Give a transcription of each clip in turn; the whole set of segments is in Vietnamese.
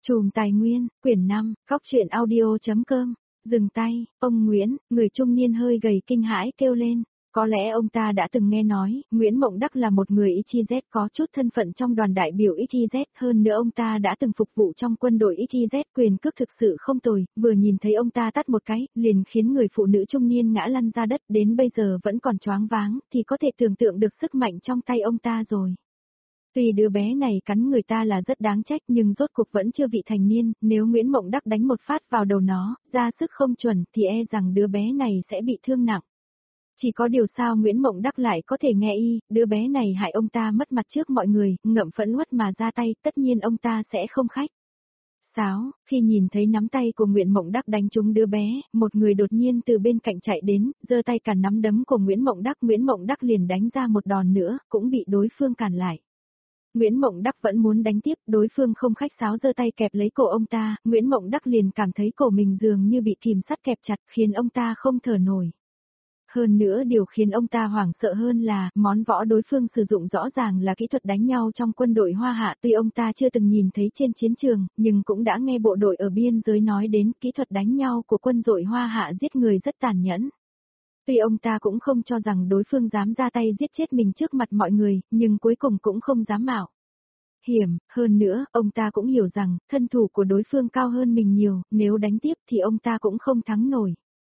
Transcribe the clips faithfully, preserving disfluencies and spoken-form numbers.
Chùm Tài Nguyên, quyển năm, góc truyện audio.com, dừng tay, ông Nguyễn, người trung niên hơi gầy kinh hãi kêu lên. Có lẽ ông ta đã từng nghe nói, Nguyễn Mộng Đắc là một người i tê dét có chút thân phận trong đoàn đại biểu i tê dét, hơn nữa ông ta đã từng phục vụ trong quân đội i tê dét, quyền cước thực sự không tồi, vừa nhìn thấy ông ta tát một cái, liền khiến người phụ nữ trung niên ngã lăn ra đất, đến bây giờ vẫn còn choáng váng, thì có thể tưởng tượng được sức mạnh trong tay ông ta rồi. Tuy đứa bé này cắn người ta là rất đáng trách nhưng rốt cuộc vẫn chưa vị thành niên, nếu Nguyễn Mộng Đắc đánh một phát vào đầu nó, ra sức không chuẩn thì e rằng đứa bé này sẽ bị thương nặng. Chỉ có điều sao Nguyễn Mộng Đắc lại có thể nghe y, đứa bé này hại ông ta mất mặt trước mọi người, ngậm phẫn uất mà ra tay, tất nhiên ông ta sẽ không khách sáo. Khi nhìn thấy nắm tay của Nguyễn Mộng Đắc đánh trúng đứa bé, một người đột nhiên từ bên cạnh chạy đến, giơ tay cản nắm đấm của Nguyễn Mộng Đắc, Nguyễn Mộng Đắc liền đánh ra một đòn nữa, cũng bị đối phương cản lại. Nguyễn Mộng Đắc vẫn muốn đánh tiếp, đối phương không khách sáo giơ tay kẹp lấy cổ ông ta, Nguyễn Mộng Đắc liền cảm thấy cổ mình dường như bị kìm sắt kẹp chặt, khiến ông ta không thở nổi. Hơn nữa điều khiến ông ta hoảng sợ hơn là, món võ đối phương sử dụng rõ ràng là kỹ thuật đánh nhau trong quân đội Hoa Hạ, tuy ông ta chưa từng nhìn thấy trên chiến trường, nhưng cũng đã nghe bộ đội ở biên giới nói đến kỹ thuật đánh nhau của quân đội Hoa Hạ giết người rất tàn nhẫn. Tuy ông ta cũng không cho rằng đối phương dám ra tay giết chết mình trước mặt mọi người, nhưng cuối cùng cũng không dám mạo hiểm, hơn nữa, ông ta cũng hiểu rằng, thân thủ của đối phương cao hơn mình nhiều, nếu đánh tiếp thì ông ta cũng không thắng nổi.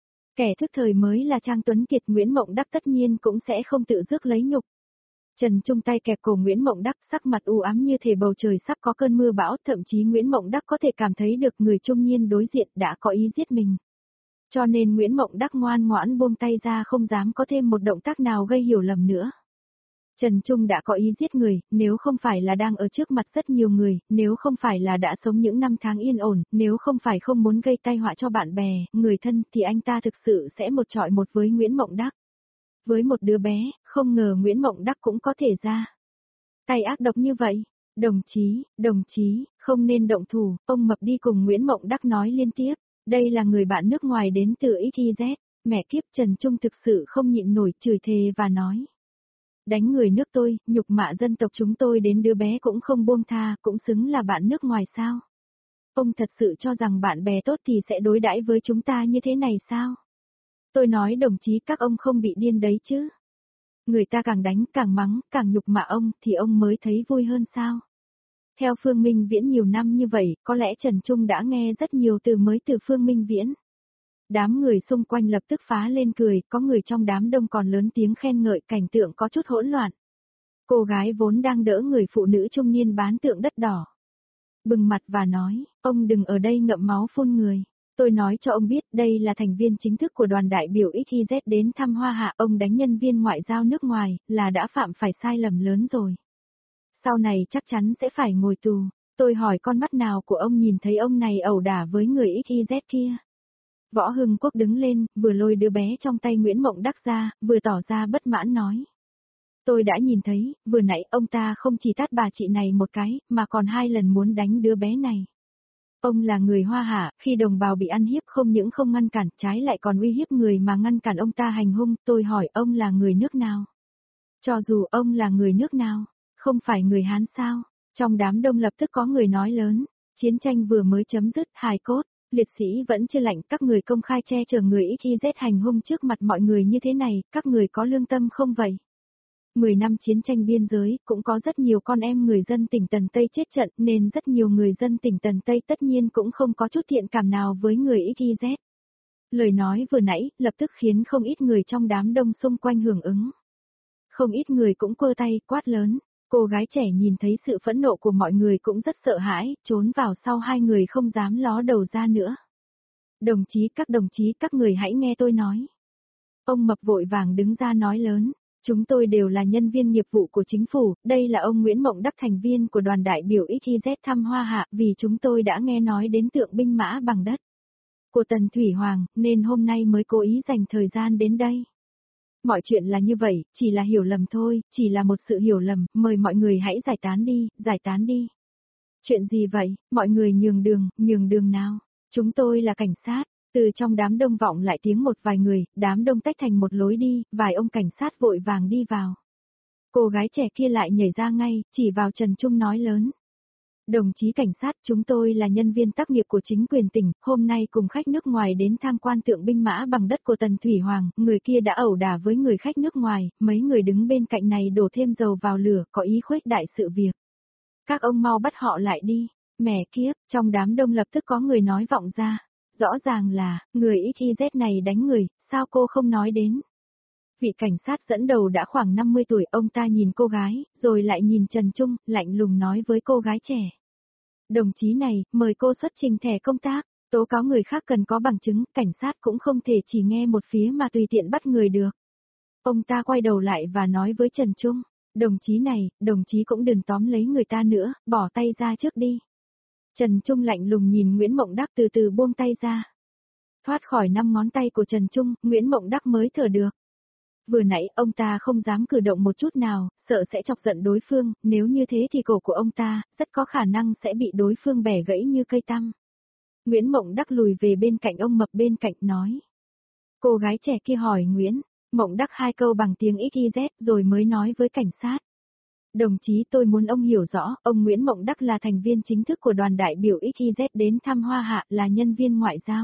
Kẻ thức thời mới là Trang Tuấn Kiệt, Nguyễn Mộng Đắc tất nhiên cũng sẽ không tự rước lấy nhục. Trần Trung tay kẹp cổ Nguyễn Mộng Đắc, sắc mặt u ám như thể bầu trời sắp có cơn mưa bão, thậm chí Nguyễn Mộng Đắc có thể cảm thấy được người trung niên đối diện đã có ý giết mình. Cho nên Nguyễn Mộng Đắc ngoan ngoãn buông tay ra, không dám có thêm một động tác nào gây hiểu lầm nữa. Trần Trung đã có ý giết người, nếu không phải là đang ở trước mặt rất nhiều người, nếu không phải là đã sống những năm tháng yên ổn, nếu không phải không muốn gây tai họa cho bạn bè, người thân thì anh ta thực sự sẽ một chọi một với Nguyễn Mộng Đắc. Với một đứa bé, không ngờ Nguyễn Mộng Đắc cũng có thể ra tay ác độc như vậy. Đồng chí, đồng chí, không nên động thủ, ông Mập đi cùng Nguyễn Mộng Đắc nói liên tiếp. Đây là người bạn nước ngoài đến từ i tê dét, mẹ kiếp, Trần Trung thực sự không nhịn nổi, chửi thề và nói. Đánh người nước tôi, nhục mạ dân tộc chúng tôi đến đứa bé cũng không buông tha, cũng xứng là bạn nước ngoài sao? Ông thật sự cho rằng bạn bè tốt thì sẽ đối đãi với chúng ta như thế này sao? Tôi nói đồng chí các ông không bị điên đấy chứ? Người ta càng đánh, càng mắng, càng nhục mạ ông thì ông mới thấy vui hơn sao? Theo Phương Minh Viễn nhiều năm như vậy, có lẽ Trần Trung đã nghe rất nhiều từ mới từ Phương Minh Viễn. Đám người xung quanh lập tức phá lên cười, có người trong đám đông còn lớn tiếng khen ngợi, cảnh tượng có chút hỗn loạn. Cô gái vốn đang đỡ người phụ nữ trung niên bán tượng đất đỏ, bừng mặt và nói, ông đừng ở đây ngậm máu phun người. Tôi nói cho ông biết, đây là thành viên chính thức của đoàn đại biểu i tê dét đến thăm Hoa Hạ, ông đánh nhân viên ngoại giao nước ngoài, là đã phạm phải sai lầm lớn rồi. Sau này chắc chắn sẽ phải ngồi tù. Tôi hỏi con mắt nào của ông nhìn thấy ông này ẩu đả với người i tê dét kia. Võ Hưng Quốc đứng lên, vừa lôi đứa bé trong tay Nguyễn Mộng Đắc ra, vừa tỏ ra bất mãn nói. Tôi đã nhìn thấy, vừa nãy ông ta không chỉ tát bà chị này một cái, mà còn hai lần muốn đánh đứa bé này. Ông là người Hoa Hạ, khi đồng bào bị ăn hiếp không những không ngăn cản, trái lại còn uy hiếp người mà ngăn cản ông ta hành hung. Tôi hỏi ông là người nước nào? Cho dù ông là người nước nào, không phải người Hán sao? Trong đám đông lập tức có người nói lớn, chiến tranh vừa mới chấm dứt, hài cốt, liệt sĩ vẫn chưa lạnh, các người công khai che chở người i tê dét hành hung trước mặt mọi người như thế này, các người có lương tâm không vậy? Mười năm chiến tranh biên giới, cũng có rất nhiều con em người dân tỉnh Tần Tây chết trận, nên rất nhiều người dân tỉnh Tần Tây tất nhiên cũng không có chút thiện cảm nào với người i tê dét. Lời nói vừa nãy, lập tức khiến không ít người trong đám đông xung quanh hưởng ứng. Không ít người cũng quơ tay, quát lớn. Cô gái trẻ nhìn thấy sự phẫn nộ của mọi người cũng rất sợ hãi, trốn vào sau hai người không dám ló đầu ra nữa. Đồng chí, các đồng chí, các người hãy nghe tôi nói. Ông Mập vội vàng đứng ra nói lớn. Chúng tôi đều là nhân viên nghiệp vụ của chính phủ, đây là ông Nguyễn Mộng Đắc, thành viên của đoàn đại biểu i tê dét thăm Hoa Hạ, vì chúng tôi đã nghe nói đến tượng binh mã bằng đất của Tần Thủy Hoàng, nên hôm nay mới cố ý dành thời gian đến đây. Mọi chuyện là như vậy, chỉ là hiểu lầm thôi, chỉ là một sự hiểu lầm, mời mọi người hãy giải tán đi, giải tán đi. Chuyện gì vậy, mọi người nhường đường, nhường đường nào? Chúng tôi là cảnh sát. Từ trong đám đông vọng lại tiếng một vài người, đám đông tách thành một lối đi, vài ông cảnh sát vội vàng đi vào. Cô gái trẻ kia lại nhảy ra ngay, chỉ vào Trần Trung nói lớn. Đồng chí cảnh sát, chúng tôi là nhân viên tác nghiệp của chính quyền tỉnh, hôm nay cùng khách nước ngoài đến tham quan tượng binh mã bằng đất của Tần Thủy Hoàng, người kia đã ẩu đả với người khách nước ngoài, mấy người đứng bên cạnh này đổ thêm dầu vào lửa, có ý khuếch đại sự việc. Các ông mau bắt họ lại đi, mẹ kiếp, trong đám đông lập tức có người nói vọng ra, rõ ràng là, người i tê dét này đánh người, sao cô không nói đến. Vị cảnh sát dẫn đầu đã khoảng năm mươi tuổi, ông ta nhìn cô gái, rồi lại nhìn Trần Trung, lạnh lùng nói với cô gái trẻ. Đồng chí này, mời cô xuất trình thẻ công tác, tố cáo người khác cần có bằng chứng, cảnh sát cũng không thể chỉ nghe một phía mà tùy tiện bắt người được. Ông ta quay đầu lại và nói với Trần Trung, đồng chí này, đồng chí cũng đừng tóm lấy người ta nữa, bỏ tay ra trước đi. Trần Trung lạnh lùng nhìn Nguyễn Mộng Đắc từ từ buông tay ra. Thoát khỏi năm ngón tay của Trần Trung, Nguyễn Mộng Đắc mới thở được. Vừa nãy ông ta không dám cử động một chút nào, sợ sẽ chọc giận đối phương, nếu như thế thì cổ của ông ta, rất có khả năng sẽ bị đối phương bẻ gãy như cây tăm. Nguyễn Mộng Đắc lùi về bên cạnh ông mập bên cạnh nói. Cô gái trẻ kia hỏi Nguyễn Mộng Đắc hai câu bằng tiếng i tê dét rồi mới nói với cảnh sát. Đồng chí, tôi muốn ông hiểu rõ, ông Nguyễn Mộng Đắc là thành viên chính thức của đoàn đại biểu i tê dét đến thăm Hoa Hạ, là nhân viên ngoại giao.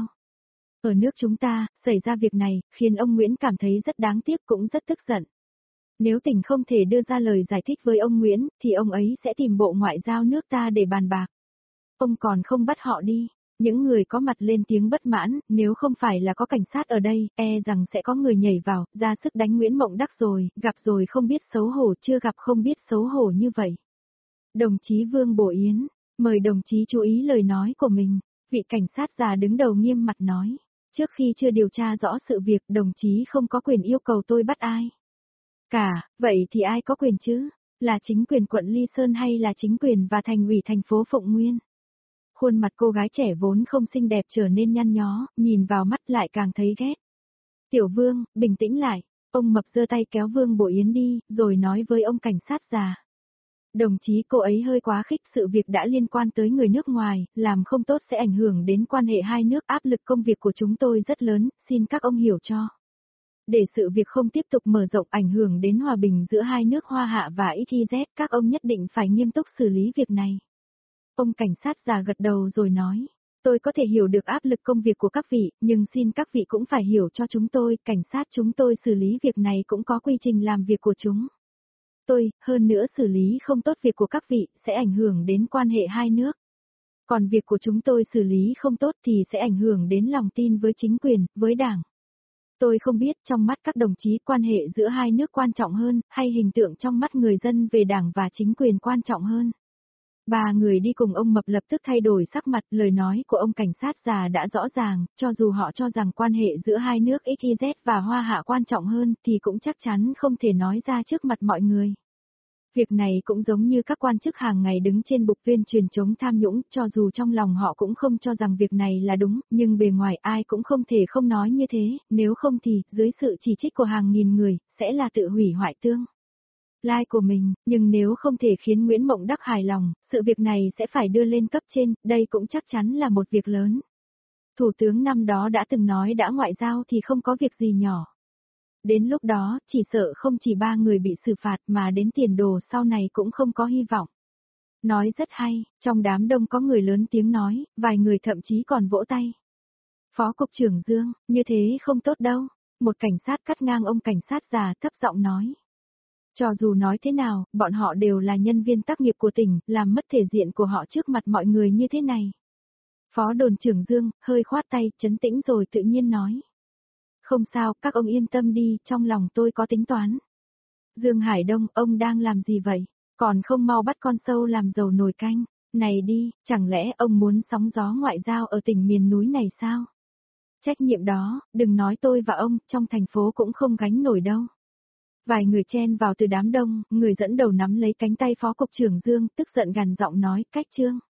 Ở nước chúng ta, xảy ra việc này, khiến ông Nguyễn cảm thấy rất đáng tiếc cũng rất tức giận. Nếu tỉnh không thể đưa ra lời giải thích với ông Nguyễn, thì ông ấy sẽ tìm bộ ngoại giao nước ta để bàn bạc. Ông còn không bắt họ đi. Những người có mặt lên tiếng bất mãn, nếu không phải là có cảnh sát ở đây, e rằng sẽ có người nhảy vào, ra sức đánh Nguyễn Mộng Đắc rồi, gặp rồi không biết xấu hổ, chưa gặp không biết xấu hổ như vậy. Đồng chí Vương Bổ Yến, mời đồng chí chú ý lời nói của mình. Vị cảnh sát già đứng đầu nghiêm mặt nói. Trước khi chưa điều tra rõ sự việc, đồng chí không có quyền yêu cầu tôi bắt ai. Cả, vậy thì ai có quyền chứ? Là chính quyền quận Ly Sơn hay là chính quyền và thành ủy thành phố Phụng Nguyên? Khuôn mặt cô gái trẻ vốn không xinh đẹp trở nên nhăn nhó, nhìn vào mắt lại càng thấy ghét. Tiểu Vương, bình tĩnh lại. Ông mập giơ tay kéo Vương Bổ Yến đi, rồi nói với ông cảnh sát già. Đồng chí, cô ấy hơi quá khích, sự việc đã liên quan tới người nước ngoài, làm không tốt sẽ ảnh hưởng đến quan hệ hai nước, áp lực công việc của chúng tôi rất lớn, xin các ông hiểu cho. Để sự việc không tiếp tục mở rộng ảnh hưởng đến hòa bình giữa hai nước Hoa Hạ và i tê dét, các ông nhất định phải nghiêm túc xử lý việc này. Ông cảnh sát già gật đầu rồi nói, tôi có thể hiểu được áp lực công việc của các vị, nhưng xin các vị cũng phải hiểu cho chúng tôi, cảnh sát chúng tôi xử lý việc này cũng có quy trình làm việc của chúng. Tôi, hơn nữa xử lý không tốt việc của các vị, sẽ ảnh hưởng đến quan hệ hai nước. Còn việc của chúng tôi xử lý không tốt thì sẽ ảnh hưởng đến lòng tin với chính quyền, với đảng. Tôi không biết trong mắt các đồng chí quan hệ giữa hai nước quan trọng hơn, hay hình tượng trong mắt người dân về đảng và chính quyền quan trọng hơn. Ba người đi cùng ông mập lập tức thay đổi sắc mặt, lời nói của ông cảnh sát già đã rõ ràng, cho dù họ cho rằng quan hệ giữa hai nước i tê dét và Hoa Hạ quan trọng hơn thì cũng chắc chắn không thể nói ra trước mặt mọi người. Việc này cũng giống như các quan chức hàng ngày đứng trên bục tuyên truyền chống tham nhũng, cho dù trong lòng họ cũng không cho rằng việc này là đúng, nhưng bề ngoài ai cũng không thể không nói như thế, nếu không thì, dưới sự chỉ trích của hàng nghìn người, sẽ là tự hủy hoại tương lai của mình, nhưng nếu không thể khiến Nguyễn Mộng Đắc hài lòng, sự việc này sẽ phải đưa lên cấp trên, đây cũng chắc chắn là một việc lớn. Thủ tướng năm đó đã từng nói đã ngoại giao thì không có việc gì nhỏ. Đến lúc đó, chỉ sợ không chỉ ba người bị xử phạt mà đến tiền đồ sau này cũng không có hy vọng. Nói rất hay, trong đám đông có người lớn tiếng nói, vài người thậm chí còn vỗ tay. Phó Cục trưởng Dương, như thế không tốt đâu. Một cảnh sát cắt ngang ông cảnh sát già thấp giọng nói. Cho dù nói thế nào, bọn họ đều là nhân viên tác nghiệp của tỉnh, làm mất thể diện của họ trước mặt mọi người như thế này. Phó đồn trưởng Dương, hơi khoát tay, trấn tĩnh rồi tự nhiên nói. Không sao, các ông yên tâm đi, trong lòng tôi có tính toán. Dương Hải Đông, ông đang làm gì vậy? Còn không mau bắt con sâu làm dầu nồi canh. Này đi, chẳng lẽ ông muốn sóng gió ngoại giao ở tỉnh miền núi này sao? Trách nhiệm đó, đừng nói tôi và ông, trong thành phố cũng không gánh nổi đâu. Vài người chen vào từ đám đông, người dẫn đầu nắm lấy cánh tay Phó Cục trưởng Dương, tức giận gằn giọng nói, cách Trương.